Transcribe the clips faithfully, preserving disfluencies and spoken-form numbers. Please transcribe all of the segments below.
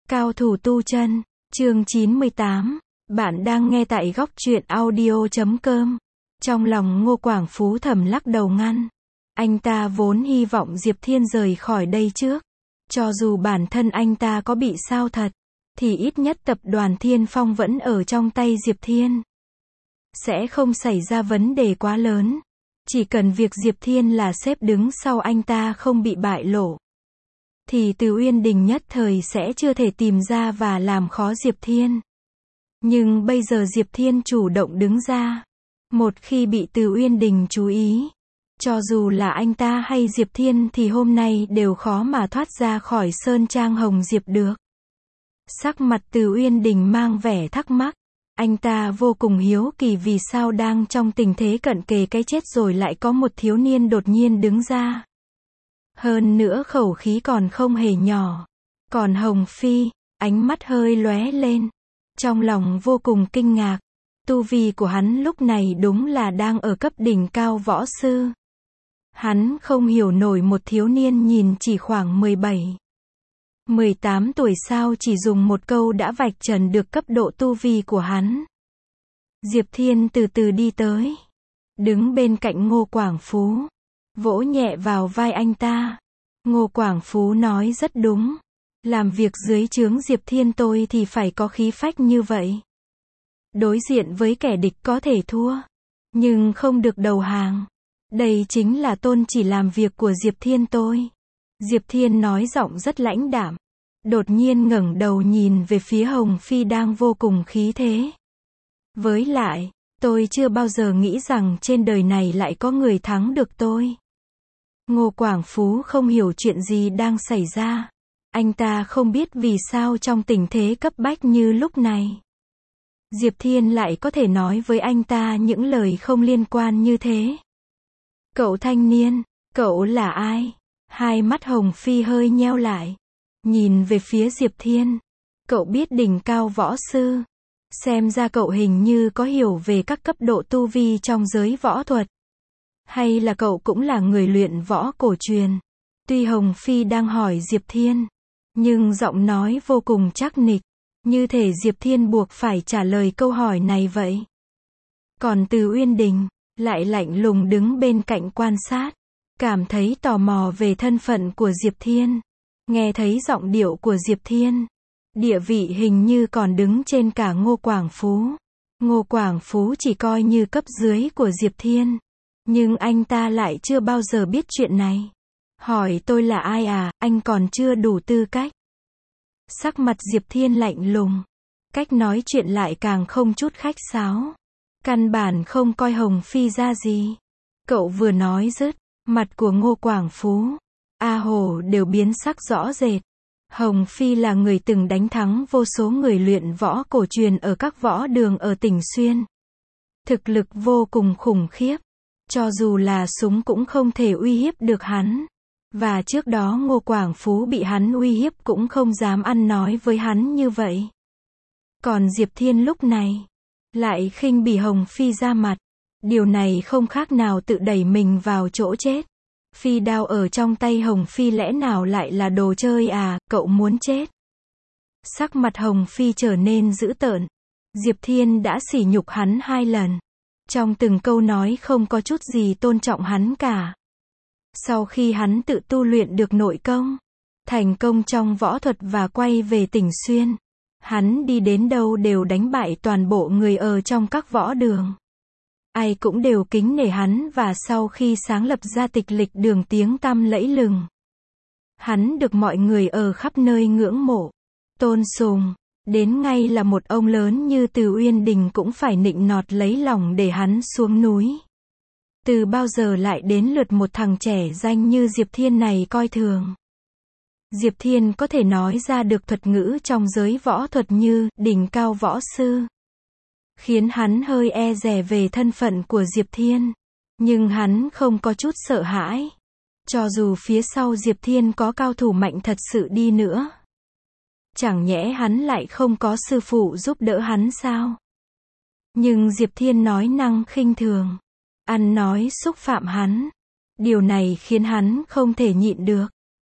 Cao thủ tu chân, chương chín mươi tám. Bạn đang nghe tại góc truyện audio chấm com. Trong lòng Ngô Quảng Phú thầm lắc đầu ngăn. Anh ta vốn hy vọng Diệp Thiên rời khỏi đây trước. Cho dù bản thân anh ta có bị sao thật, thì ít nhất tập đoàn Thiên Phong vẫn ở trong tay Diệp Thiên. Sẽ không xảy ra vấn đề quá lớn. Chỉ cần việc Diệp Thiên là sếp đứng sau anh ta không bị bại lộ, thì Từ Uyên Đình nhất thời sẽ chưa thể tìm ra và làm khó Diệp Thiên. Nhưng bây giờ Diệp Thiên chủ động đứng ra. Một khi bị Từ Uyên Đình chú ý, cho dù là anh ta hay Diệp Thiên thì hôm nay đều khó mà thoát ra khỏi Sơn Trang Hồng Diệp được. Sắc mặt Từ Uyên Đình mang vẻ thắc mắc. Anh ta vô cùng hiếu kỳ vì sao đang trong tình thế cận kề cái chết rồi lại có một thiếu niên đột nhiên đứng ra. Hơn nữa khẩu khí còn không hề nhỏ. Còn Hồng Phi, ánh mắt hơi lóe lên. Trong lòng vô cùng kinh ngạc. Tu vi của hắn lúc này đúng là đang ở cấp đỉnh cao võ sư. Hắn không hiểu nổi một thiếu niên nhìn chỉ khoảng mười bảy, mười tám tuổi sao chỉ dùng một câu đã vạch trần được cấp độ tu vi của hắn. Diệp Thiên từ từ đi tới. Đứng bên cạnh Ngô Quảng Phú. Vỗ nhẹ vào vai anh ta. Ngô Quảng Phú nói rất đúng. Làm việc dưới trướng Diệp Thiên tôi thì phải có khí phách như vậy. Đối diện với kẻ địch có thể thua, nhưng không được đầu hàng. Đây chính là tôn chỉ làm việc của Diệp Thiên tôi. Diệp Thiên nói giọng rất lãnh đạm. Đột nhiên ngẩng đầu nhìn về phía Hồng Phi đang vô cùng khí thế. Với lại, tôi chưa bao giờ nghĩ rằng trên đời này lại có người thắng được tôi. Ngô Quảng Phú không hiểu chuyện gì đang xảy ra. Anh ta không biết vì sao trong tình thế cấp bách như lúc này, Diệp Thiên lại có thể nói với anh ta những lời không liên quan như thế. Cậu thanh niên, cậu là ai? Hai mắt Hồng Phi hơi nheo lại. Nhìn về phía Diệp Thiên. Cậu biết đỉnh cao võ sư. Xem ra cậu hình như có hiểu về các cấp độ tu vi trong giới võ thuật. Hay là cậu cũng là người luyện võ cổ truyền? Tuy Hồng Phi đang hỏi Diệp Thiên, nhưng giọng nói vô cùng chắc nịch. Như thể Diệp Thiên buộc phải trả lời câu hỏi này vậy. Còn Từ Uyên Đình lại lạnh lùng đứng bên cạnh quan sát. Cảm thấy tò mò về thân phận của Diệp Thiên. Nghe thấy giọng điệu của Diệp Thiên, địa vị hình như còn đứng trên cả Ngô Quảng Phú. Ngô Quảng Phú chỉ coi như cấp dưới của Diệp Thiên. Nhưng anh ta lại chưa bao giờ biết chuyện này. Hỏi tôi là ai à, anh còn chưa đủ tư cách. Sắc mặt Diệp Thiên lạnh lùng. Cách nói chuyện lại càng không chút khách sáo. Căn bản không coi Hồng Phi ra gì. Cậu vừa nói dứt, mặt của Ngô Quảng Phú, A Hồ đều biến sắc rõ rệt. Hồng Phi là người từng đánh thắng vô số người luyện võ cổ truyền ở các võ đường ở tỉnh Xuyên. Thực lực vô cùng khủng khiếp. Cho dù là súng cũng không thể uy hiếp được hắn. Và trước đó Ngô Quảng Phú bị hắn uy hiếp cũng không dám ăn nói với hắn như vậy. Còn Diệp Thiên lúc này lại khinh bỉ Hồng Phi ra mặt. Điều này không khác nào tự đẩy mình vào chỗ chết. Phi đao ở trong tay Hồng Phi lẽ nào lại là đồ chơi à, cậu muốn chết? Sắc mặt Hồng Phi trở nên dữ tợn. Diệp Thiên đã sỉ nhục hắn hai lần. Trong từng câu nói không có chút gì tôn trọng hắn cả. Sau khi hắn tự tu luyện được nội công, thành công trong võ thuật và quay về tỉnh Xuyên, hắn đi đến đâu đều đánh bại toàn bộ người ở trong các võ đường. Ai cũng đều kính nể hắn và sau khi sáng lập ra tịch lịch đường tiếng tăm lẫy lừng, hắn được mọi người ở khắp nơi ngưỡng mộ, tôn sùng. Đến ngay là một ông lớn như Từ Uyên Đình cũng phải nịnh nọt lấy lòng để hắn xuống núi. Từ bao giờ lại đến lượt một thằng trẻ danh như Diệp Thiên này coi thường. Diệp Thiên có thể nói ra được thuật ngữ trong giới võ thuật như đỉnh cao võ sư, khiến hắn hơi e dè về thân phận của Diệp Thiên. Nhưng hắn không có chút sợ hãi. Cho dù phía sau Diệp Thiên có cao thủ mạnh thật sự đi nữa, chẳng nhẽ hắn lại không có sư phụ giúp đỡ hắn sao? Nhưng Diệp Thiên nói năng khinh thường, ăn nói xúc phạm hắn. Điều này khiến hắn không thể nhịn được.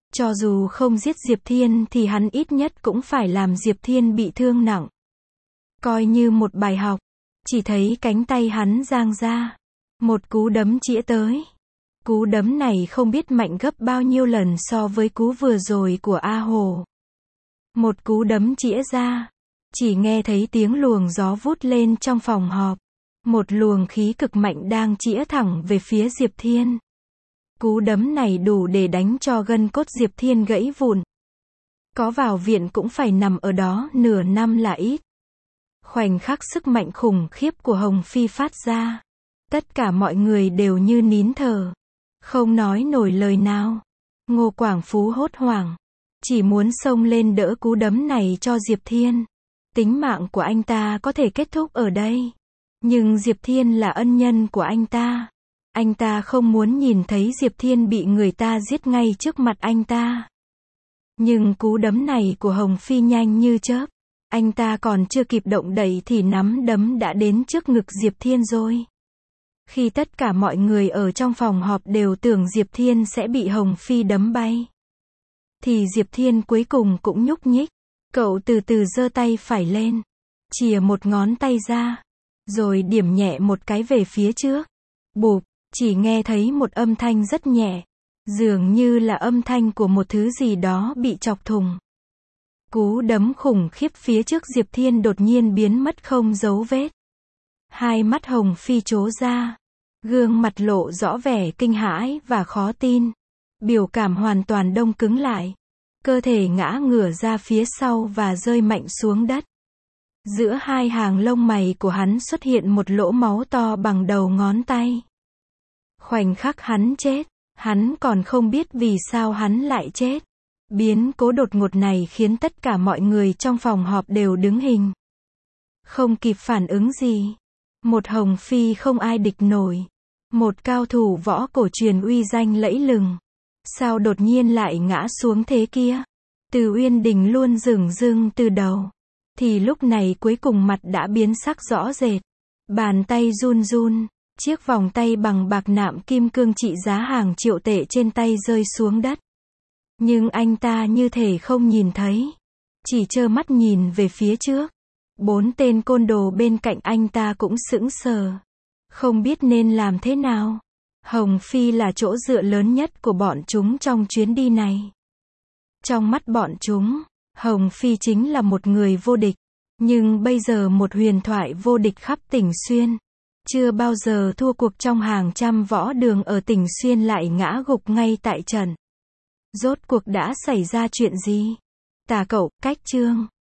Cho dù không giết Diệp Thiên thì hắn ít nhất cũng phải làm Diệp Thiên bị thương nặng. Coi như một bài học. Chỉ thấy cánh tay hắn giang ra. Một cú đấm chĩa tới. Cú đấm này không biết mạnh gấp bao nhiêu lần so với cú vừa rồi của A Hồ. Một cú đấm chĩa ra. Chỉ nghe thấy tiếng luồng gió vút lên trong phòng họp. Một luồng khí cực mạnh đang chĩa thẳng về phía Diệp Thiên. Cú đấm này đủ để đánh cho gân cốt Diệp Thiên gãy vụn. Có vào viện cũng phải nằm ở đó nửa năm là ít. Khoảnh khắc sức mạnh khủng khiếp của Hồng Phi phát ra. Tất cả mọi người đều như nín thở. Không nói nổi lời nào. Ngô Quảng Phú hốt hoảng. Chỉ muốn xông lên đỡ cú đấm này cho Diệp Thiên. Tính mạng của anh ta có thể kết thúc ở đây. Nhưng Diệp Thiên là ân nhân của anh ta. Anh ta không muốn nhìn thấy Diệp Thiên bị người ta giết ngay trước mặt anh ta. Nhưng cú đấm này của Hồng Phi nhanh như chớp. Anh ta còn chưa kịp động đậy thì nắm đấm đã đến trước ngực Diệp Thiên rồi. Khi tất cả mọi người ở trong phòng họp đều tưởng Diệp Thiên sẽ bị Hồng Phi đấm bay, thì Diệp Thiên cuối cùng cũng nhúc nhích. Cậu từ từ giơ tay phải lên. Chìa một ngón tay ra. Rồi điểm nhẹ một cái về phía trước. Bụp, chỉ nghe thấy một âm thanh rất nhẹ. Dường như là âm thanh của một thứ gì đó bị chọc thủng. Cú đấm khủng khiếp phía trước Diệp Thiên đột nhiên biến mất không dấu vết. Hai mắt Hồng Phi trố ra. Gương mặt lộ rõ vẻ kinh hãi và khó tin. Biểu cảm hoàn toàn đông cứng lại. Cơ thể ngã ngửa ra phía sau và rơi mạnh xuống đất. Giữa hai hàng lông mày của hắn xuất hiện một lỗ máu to bằng đầu ngón tay. Khoảnh khắc hắn chết, hắn còn không biết vì sao hắn lại chết. Biến cố đột ngột này khiến tất cả mọi người trong phòng họp đều đứng hình. Không kịp phản ứng gì. Một Hồng Phi không ai địch nổi. Một cao thủ võ cổ truyền uy danh lẫy lừng. Sao đột nhiên lại ngã xuống thế kia? Từ Uyên Đình luôn dửng dưng từ đầu. Thì lúc này cuối cùng mặt đã biến sắc rõ rệt. Bàn tay run run. Chiếc vòng tay bằng bạc nạm kim cương trị giá hàng triệu tệ trên tay rơi xuống đất. Nhưng anh ta như thể không nhìn thấy. Chỉ trơ mắt nhìn về phía trước. Bốn tên côn đồ bên cạnh anh ta cũng sững sờ. Không biết nên làm thế nào. Hồng Phi là chỗ dựa lớn nhất của bọn chúng trong chuyến đi này. Trong mắt bọn chúng, Hồng Phi chính là một người vô địch. Nhưng bây giờ một huyền thoại vô địch khắp tỉnh Xuyên. Chưa bao giờ thua cuộc trong hàng trăm võ đường ở tỉnh Xuyên lại ngã gục ngay tại trận. Rốt cuộc đã xảy ra chuyện gì? Tả Cậu, Cách Chương.